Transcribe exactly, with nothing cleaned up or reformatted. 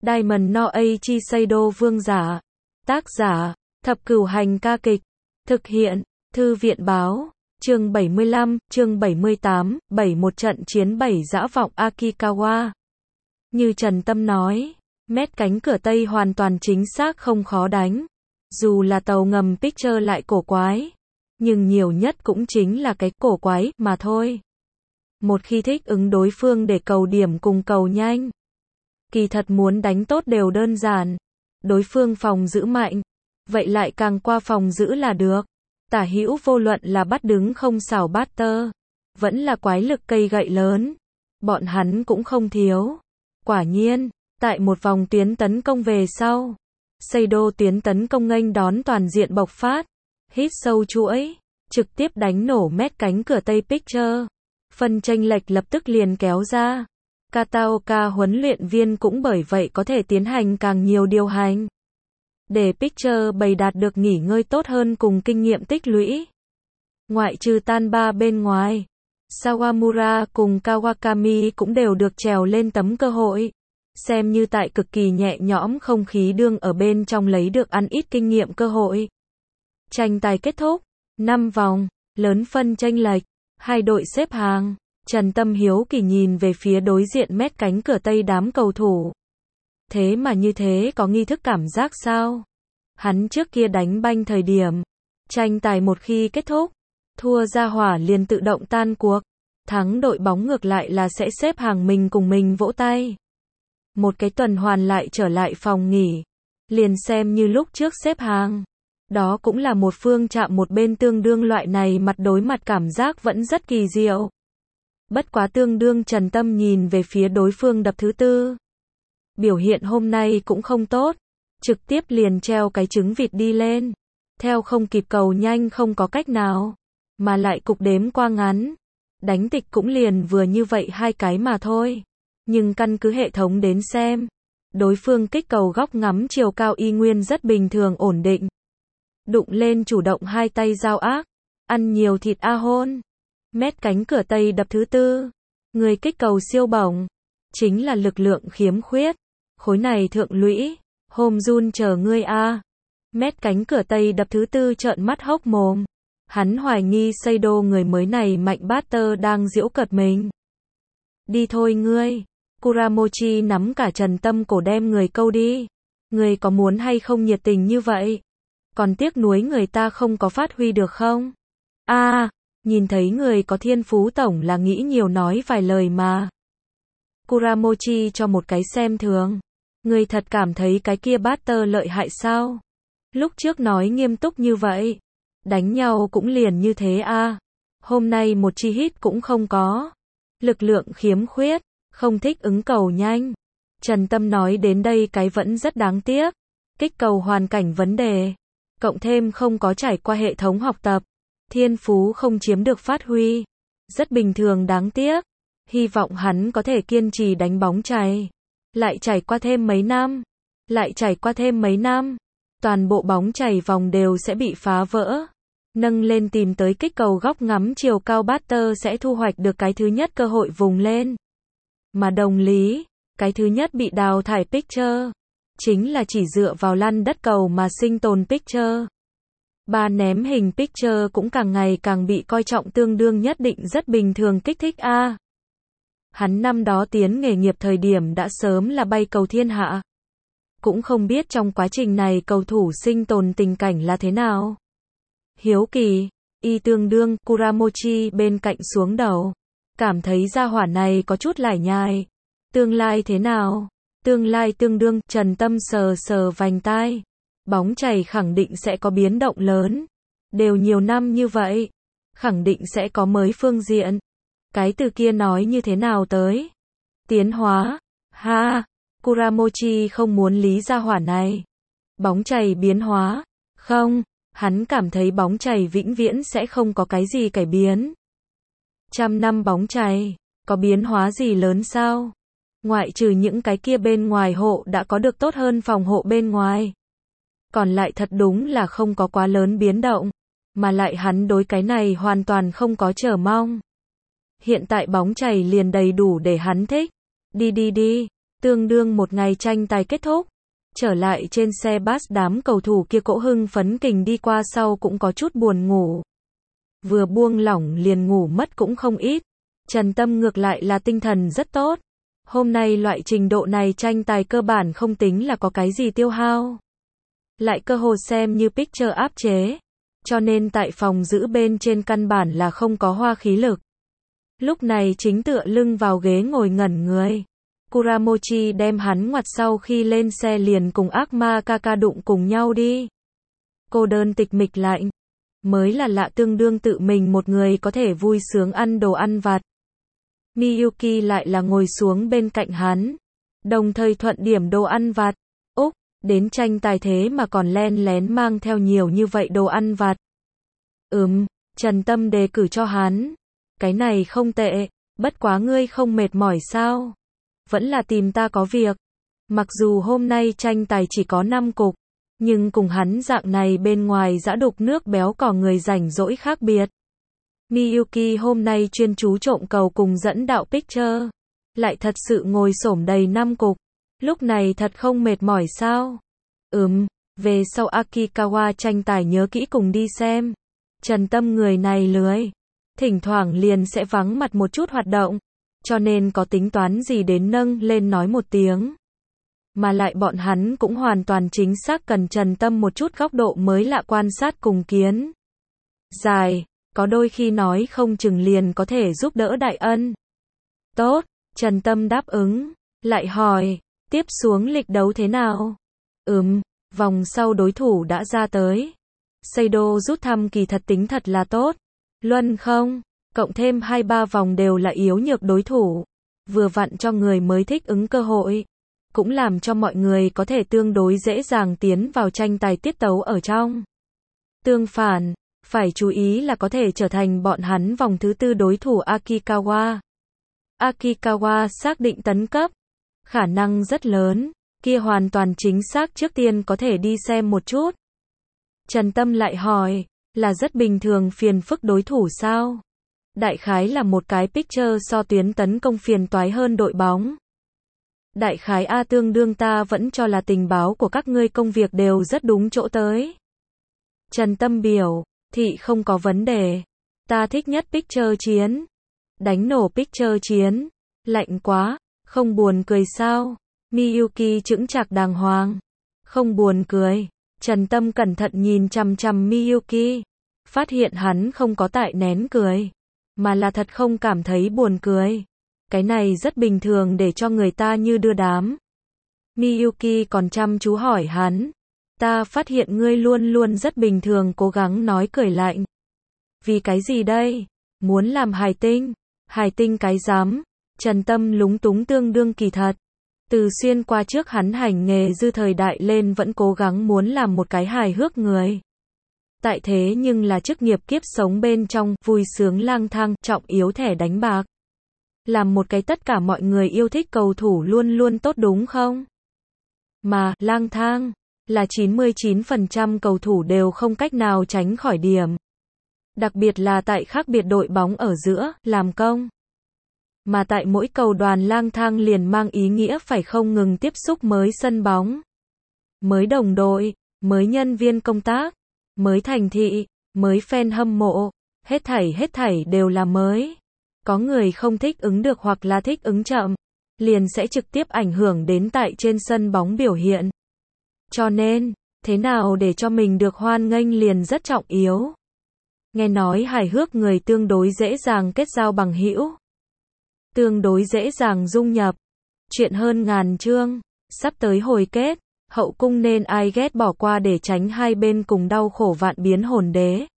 Diamond no Eiichi Seido vương giả. Tác giả, Thập Cửu Hành ca kịch. Thực hiện, Thư viện báo. Chương bảy mươi lăm, chương bảy mươi tám, bảy một trận chiến bảy dã vọng Akikawa. Như Trần Tâm nói, mét cánh cửa Tây hoàn toàn chính xác không khó đánh. Dù là tàu ngầm Picture lại cổ quái, nhưng nhiều nhất cũng chính là cái cổ quái mà thôi. Một khi thích ứng đối phương để cầu điểm cùng cầu nhanh, kỳ thật muốn đánh tốt đều đơn giản. Đối phương phòng giữ mạnh, vậy lại càng qua phòng giữ là được. Tả hữu vô luận là bắt đứng không xảo bát tơ, vẫn là quái lực cây gậy lớn, bọn hắn cũng không thiếu. Quả nhiên, tại một vòng tuyến tấn công về sau, Seido tuyến tấn công nghênh đón toàn diện bộc phát, hít sâu chuỗi, trực tiếp đánh nổ mét cánh cửa Tây Picture. Phần chênh lệch lập tức liền kéo ra. Kataoka huấn luyện viên cũng bởi vậy có thể tiến hành càng nhiều điều hành, để Picture bày đạt được nghỉ ngơi tốt hơn cùng kinh nghiệm tích lũy. Ngoại trừ Tanba bên ngoài, Sawamura cùng Kawakami cũng đều được trèo lên tấm cơ hội, xem như tại cực kỳ nhẹ nhõm không khí đương ở bên trong lấy được ăn ít kinh nghiệm cơ hội. Tranh tài kết thúc, năm vòng, lớn phân chênh lệch, hai đội xếp hàng. Trần Tâm hiếu kỳ nhìn về phía đối diện mét cánh cửa Tây đám cầu thủ. Thế mà như thế có nghi thức cảm giác sao? Hắn trước kia đánh banh thời điểm, tranh tài một khi kết thúc, thua ra hỏa liền tự động tan cuộc, thắng đội bóng ngược lại là sẽ xếp hàng mình cùng mình vỗ tay. Một cái tuần hoàn lại trở lại phòng nghỉ, liền xem như lúc trước xếp hàng. Đó cũng là một phương chạm một bên, tương đương loại này mặt đối mặt cảm giác vẫn rất kỳ diệu. Bất quá tương đương Trần Tâm nhìn về phía đối phương đập thứ tư. Biểu hiện hôm nay cũng không tốt, trực tiếp liền treo cái trứng vịt đi lên. Theo không kịp cầu nhanh không có cách nào, mà lại cục đếm qua ngắn. Đánh tịch cũng liền vừa như vậy hai cái mà thôi. Nhưng căn cứ hệ thống đến xem, đối phương kích cầu góc ngắm chiều cao y nguyên rất bình thường ổn định. Đụng lên chủ động hai tay giao ác, ăn nhiều thịt a hôn. Mét cánh cửa Tây đập thứ tư, người kích cầu siêu bổng, chính là lực lượng khiếm khuyết. Khối này thượng lũy, hôm run chờ ngươi a. Mét cánh cửa Tây đập thứ tư trợn mắt hốc mồm. Hắn hoài nghi Seido người mới này mạnh bát tơ đang giễu cợt mình. Đi thôi ngươi. Kuramochi nắm cả Trần Tâm cổ đem người câu đi. Người có muốn hay không nhiệt tình như vậy? Còn tiếc nuối người ta không có phát huy được không? A, à, nhìn thấy người có thiên phú tổng là nghĩ nhiều nói vài lời mà. Kuramochi cho một cái xem thường. Người thật cảm thấy cái kia bát tơ lợi hại sao? Lúc trước nói nghiêm túc như vậy. Đánh nhau cũng liền như thế a. À. Hôm nay một chi hit cũng không có. Lực lượng khiếm khuyết, không thích ứng cầu nhanh. Trần Tâm nói đến đây cái vẫn rất đáng tiếc. Kích cầu hoàn cảnh vấn đề. Cộng thêm không có trải qua hệ thống học tập. Thiên phú không chiếm được phát huy. Rất bình thường đáng tiếc. Hy vọng hắn có thể kiên trì đánh bóng chày. Lại trải qua thêm mấy năm. Lại trải qua thêm mấy năm. Toàn bộ bóng chày vòng đều sẽ bị phá vỡ. Nâng lên tìm tới kích cầu góc ngắm chiều cao bát tơ sẽ thu hoạch được cái thứ nhất cơ hội vùng lên. Mà đồng lý, cái thứ nhất bị đào thải Picture, chính là chỉ dựa vào lăn đất cầu mà sinh tồn Picture. Ba ném hình Picture cũng càng ngày càng bị coi trọng, tương đương nhất định rất bình thường kích thích a. À. Hắn năm đó tiến nghề nghiệp thời điểm đã sớm là bay cầu thiên hạ. Cũng không biết trong quá trình này cầu thủ sinh tồn tình cảnh là thế nào. Hiếu kỳ, y tương đương Kuramochi bên cạnh xuống đầu. Cảm thấy gia hỏa này có chút lải nhải. Tương lai thế nào? Tương lai tương đương, Trần Tâm sờ sờ vành tai. Bóng chày khẳng định sẽ có biến động lớn. Đều nhiều năm như vậy. Khẳng định sẽ có mới phương diện. Cái từ kia nói như thế nào tới? Tiến hóa. Ha, Kuramochi không muốn lý gia hỏa này. Bóng chày biến hóa. Không, hắn cảm thấy bóng chày vĩnh viễn sẽ không có cái gì cải biến. Trăm năm bóng chày, có biến hóa gì lớn sao? Ngoại trừ những cái kia bên ngoài hộ đã có được tốt hơn phòng hộ bên ngoài. Còn lại thật đúng là không có quá lớn biến động. Mà lại hắn đối cái này hoàn toàn không có chờ mong. Hiện tại bóng chày liền đầy đủ để hắn thích. Đi đi đi, Tương đương một ngày tranh tài kết thúc, trở lại trên xe bus đám cầu thủ kia cỗ hưng phấn kình đi qua sau cũng có chút buồn ngủ. Vừa buông lỏng liền ngủ mất cũng không ít. Trần Tâm ngược lại là tinh thần rất tốt. Hôm nay loại trình độ này tranh tài cơ bản không tính là có cái gì tiêu hao. Lại cơ hồ xem như picture áp chế. Cho nên tại phòng giữ bên trên căn bản là không có hoa khí lực. Lúc này chính tựa lưng vào ghế ngồi ngẩn người. Kuramochi đem hắn ngoặt sau khi lên xe liền cùng ác ma Kaka đụng cùng nhau đi. Cô đơn tịch mịch lạnh. Mới là lạ tương đương tự mình một người có thể vui sướng ăn đồ ăn vặt. Miyuki lại là ngồi xuống bên cạnh hắn. Đồng thời thuận điểm đồ ăn vặt. Úc, đến tranh tài thế mà còn len lén mang theo nhiều như vậy đồ ăn vặt. Ừm, Trần Tâm đề cử cho hắn. Cái này không tệ, bất quá ngươi không mệt mỏi sao? Vẫn là tìm ta có việc. Mặc dù hôm nay tranh tài chỉ có năm cục, nhưng cùng hắn dạng này bên ngoài dã đục nước béo cò người rảnh rỗi khác biệt. Miyuki hôm nay chuyên chú trộm cầu cùng dẫn đạo picture, lại thật sự ngồi xổm đầy năm cục. Lúc này thật không mệt mỏi sao? Ừm, về sau Akikawa tranh tài nhớ kỹ cùng đi xem. Trần Tâm người này lười, thỉnh thoảng liền sẽ vắng mặt một chút hoạt động, cho nên có tính toán gì đến nâng lên nói một tiếng. Mà lại bọn hắn cũng hoàn toàn chính xác cần Trần Tâm một chút góc độ mới lạ quan sát cùng kiến. Dài, có đôi khi nói không chừng liền có thể giúp đỡ đại ân. Tốt, Trần Tâm đáp ứng, lại hỏi, tiếp xuống lịch đấu thế nào? Ừm, vòng sau đối thủ đã ra tới. Seido rút thăm kỳ thật tính thật là tốt. Luân không, cộng thêm hai ba vòng đều là yếu nhược đối thủ. Vừa vặn cho người mới thích ứng cơ hội. Cũng làm cho mọi người có thể tương đối dễ dàng tiến vào tranh tài tiết tấu ở trong. Tương phản, phải chú ý là có thể trở thành bọn hắn vòng thứ tư đối thủ Akikawa. Akikawa xác định tấn cấp. Khả năng rất lớn, kia hoàn toàn chính xác trước tiên có thể đi xem một chút. Trần Tâm lại hỏi, là rất bình thường phiền phức đối thủ sao? Đại khái là một cái picture so tuyến tấn công phiền toái hơn đội bóng. Đại khái A tương đương ta vẫn cho là tình báo của các ngươi công việc đều rất đúng chỗ tới. Trần Tâm biểu, thị không có vấn đề. Ta thích nhất picture chiến. Đánh nổ picture chiến. Lạnh quá, không buồn cười sao? Miyuki chững chạc đàng hoàng. Không buồn cười. Trần Tâm cẩn thận nhìn chằm chằm Miyuki. Phát hiện hắn không có tại nén cười. Mà là thật không cảm thấy buồn cười. Cái này rất bình thường để cho người ta như đưa đám. Miyuki còn chăm chú hỏi hắn. Ta phát hiện ngươi luôn luôn rất bình thường cố gắng nói cười lạnh. Vì cái gì đây? Muốn làm hài tinh? Hài tinh cái rắm? Trần Tâm lúng túng tương đương kỳ thật. Từ xuyên qua trước hắn hành nghề dư thời đại lên vẫn cố gắng muốn làm một cái hài hước người. Tại thế nhưng là chức nghiệp kiếp sống bên trong, vui sướng lang thang, trọng yếu thẻ đánh bạc. Làm một cái tất cả mọi người yêu thích cầu thủ luôn luôn tốt đúng không? Mà, lang thang, là chín mươi chín phần trăm cầu thủ đều không cách nào tránh khỏi điểm. Đặc biệt là tại khác biệt đội bóng ở giữa, làm công. Mà tại mỗi cầu đoàn lang thang liền mang ý nghĩa phải không ngừng tiếp xúc mới sân bóng. Mới đồng đội, mới nhân viên công tác, mới thành thị, mới fan hâm mộ, hết thảy hết thảy đều là mới. Có người không thích ứng được hoặc là thích ứng chậm, liền sẽ trực tiếp ảnh hưởng đến tại trên sân bóng biểu hiện. Cho nên, thế nào để cho mình được hoan nghênh liền rất trọng yếu. Nghe nói hài hước người tương đối dễ dàng kết giao bằng hữu, tương đối dễ dàng dung nhập. Chuyện hơn ngàn chương, sắp tới hồi kết, hậu cung nên ai ghét bỏ qua để tránh hai bên cùng đau khổ vạn biến hồn đế.